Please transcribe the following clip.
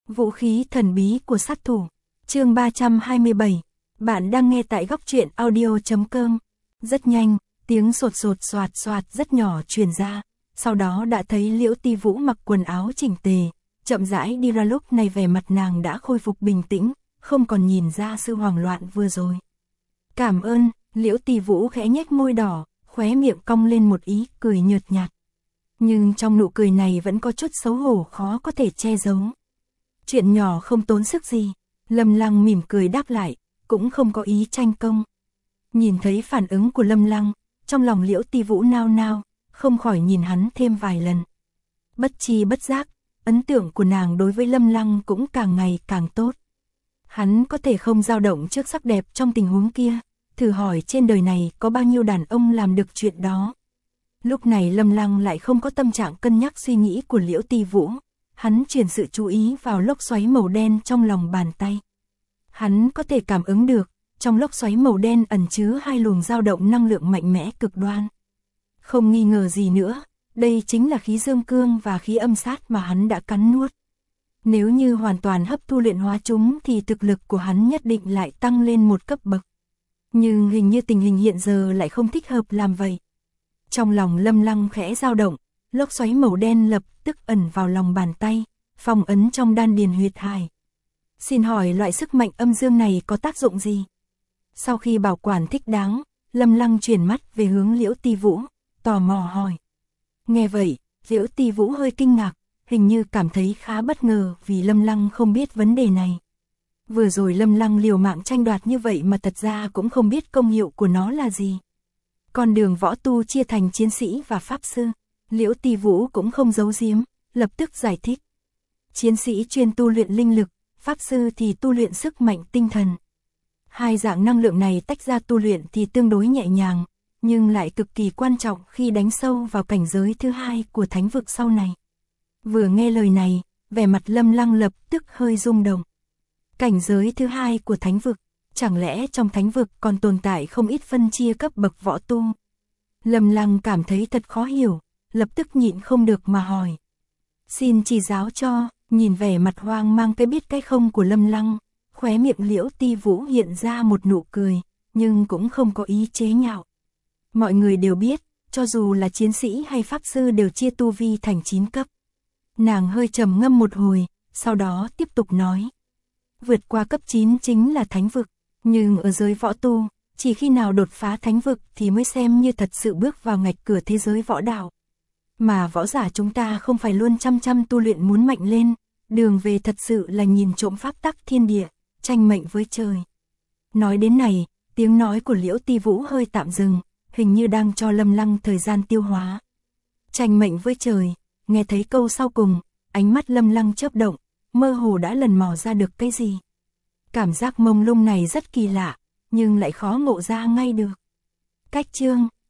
Vũ khí thần bí của sát thủ. Chương 327. Bạn đang nghe tại góc truyện audio.com. Rất nhanh, tiếng sột sột soạt soạt rất nhỏ truyền ra, sau đó đã thấy Liễu Ti Vũ mặc quần áo chỉnh tề, chậm rãi đi ra, lúc này vẻ mặt nàng đã khôi phục bình tĩnh, không còn nhìn ra sự hoảng loạn vừa rồi. Cảm ơn, Liễu Ti Vũ khẽ nhếch môi đỏ, khóe miệng cong lên một ý cười nhợt nhạt. Nhưng trong nụ cười này vẫn có chút xấu hổ khó có thể che giấu. Chuyện nhỏ không tốn sức gì, Lâm Lăng mỉm cười đáp lại, cũng không có ý tranh công. Nhìn thấy phản ứng của Lâm Lăng, trong lòng Liễu Ti Vũ nao nao, không khỏi nhìn hắn thêm vài lần. Bất chi bất giác, ấn tượng của nàng đối với Lâm Lăng cũng càng ngày càng tốt. Hắn có thể không dao động trước sắc đẹp trong tình huống kia, thử hỏi trên đời này có bao nhiêu đàn ông làm được chuyện đó. Lúc này Lâm Lăng lại không có tâm trạng cân nhắc suy nghĩ của Liễu Ti Vũ, hắn chuyển sự chú ý vào lốc xoáy màu đen trong lòng bàn tay. Hắn có thể cảm ứng được, trong lốc xoáy màu đen ẩn chứa hai luồng dao động năng lượng mạnh mẽ cực đoan. Không nghi ngờ gì nữa, đây chính là khí dương cương và khí âm sát mà hắn đã cắn nuốt. Nếu như hoàn toàn hấp thu luyện hóa chúng thì thực lực của hắn nhất định lại tăng lên một cấp bậc. Nhưng hình như tình hình hiện giờ lại không thích hợp làm vậy. Trong lòng Lâm Lăng khẽ dao động, lốc xoáy màu đen lập tức ẩn vào lòng bàn tay, phong ấn trong đan điền huyệt hải. Xin hỏi loại sức mạnh âm dương này có tác dụng gì? Sau khi bảo quản thích đáng, Lâm Lăng chuyển mắt về hướng Liễu Ti Vũ, tò mò hỏi. Nghe vậy, Liễu Ti Vũ hơi kinh ngạc, hình như cảm thấy khá bất ngờ vì Lâm Lăng không biết vấn đề này. Vừa rồi Lâm Lăng liều mạng tranh đoạt như vậy mà thật ra cũng không biết công hiệu của nó là gì. Con đường võ tu chia thành chiến sĩ và pháp sư, Liễu Ti Vũ cũng không giấu giếm, lập tức giải thích. Chiến sĩ chuyên tu luyện linh lực, pháp sư thì tu luyện sức mạnh tinh thần. Hai dạng năng lượng này tách ra tu luyện thì tương đối nhẹ nhàng, nhưng lại cực kỳ quan trọng khi đánh sâu vào cảnh giới thứ hai của thánh vực sau này. Vừa nghe lời này, vẻ mặt Lâm Lăng lập tức hơi rung động. Cảnh giới thứ hai của thánh vực, chẳng lẽ trong thánh vực còn tồn tại không ít phân chia cấp bậc võ tu? Lâm Lăng cảm thấy thật khó hiểu, lập tức nhịn không được mà hỏi. Xin chỉ giáo cho. Nhìn vẻ mặt hoang mang cái biết cái không của Lâm Lăng, khóe miệng Liễu Ti Vũ hiện ra một nụ cười, nhưng cũng không có ý chế nhạo. Mọi người đều biết, cho dù là chiến sĩ hay pháp sư đều chia tu vi thành 9 cấp. Nàng hơi trầm ngâm một hồi, sau đó tiếp tục nói. Vượt qua cấp 9 chính là thánh vực, nhưng ở giới võ tu, chỉ khi nào đột phá thánh vực thì mới xem như thật sự bước vào ngạch cửa thế giới võ đạo. Mà võ giả chúng ta không phải luôn chăm chăm tu luyện muốn mạnh lên, đường về thật sự là nhìn trộm pháp tắc thiên địa, tranh mệnh với trời. Nói đến này, tiếng nói của Liễu Ti Vũ hơi tạm dừng, hình như đang cho Lâm Lăng thời gian tiêu hóa. Tranh mệnh với trời, nghe thấy câu sau cùng, ánh mắt Lâm Lăng chớp động, mơ hồ đã lần mò ra được cái gì. Cảm giác mông lung này rất kỳ lạ, nhưng lại khó ngộ ra ngay được. Cách chương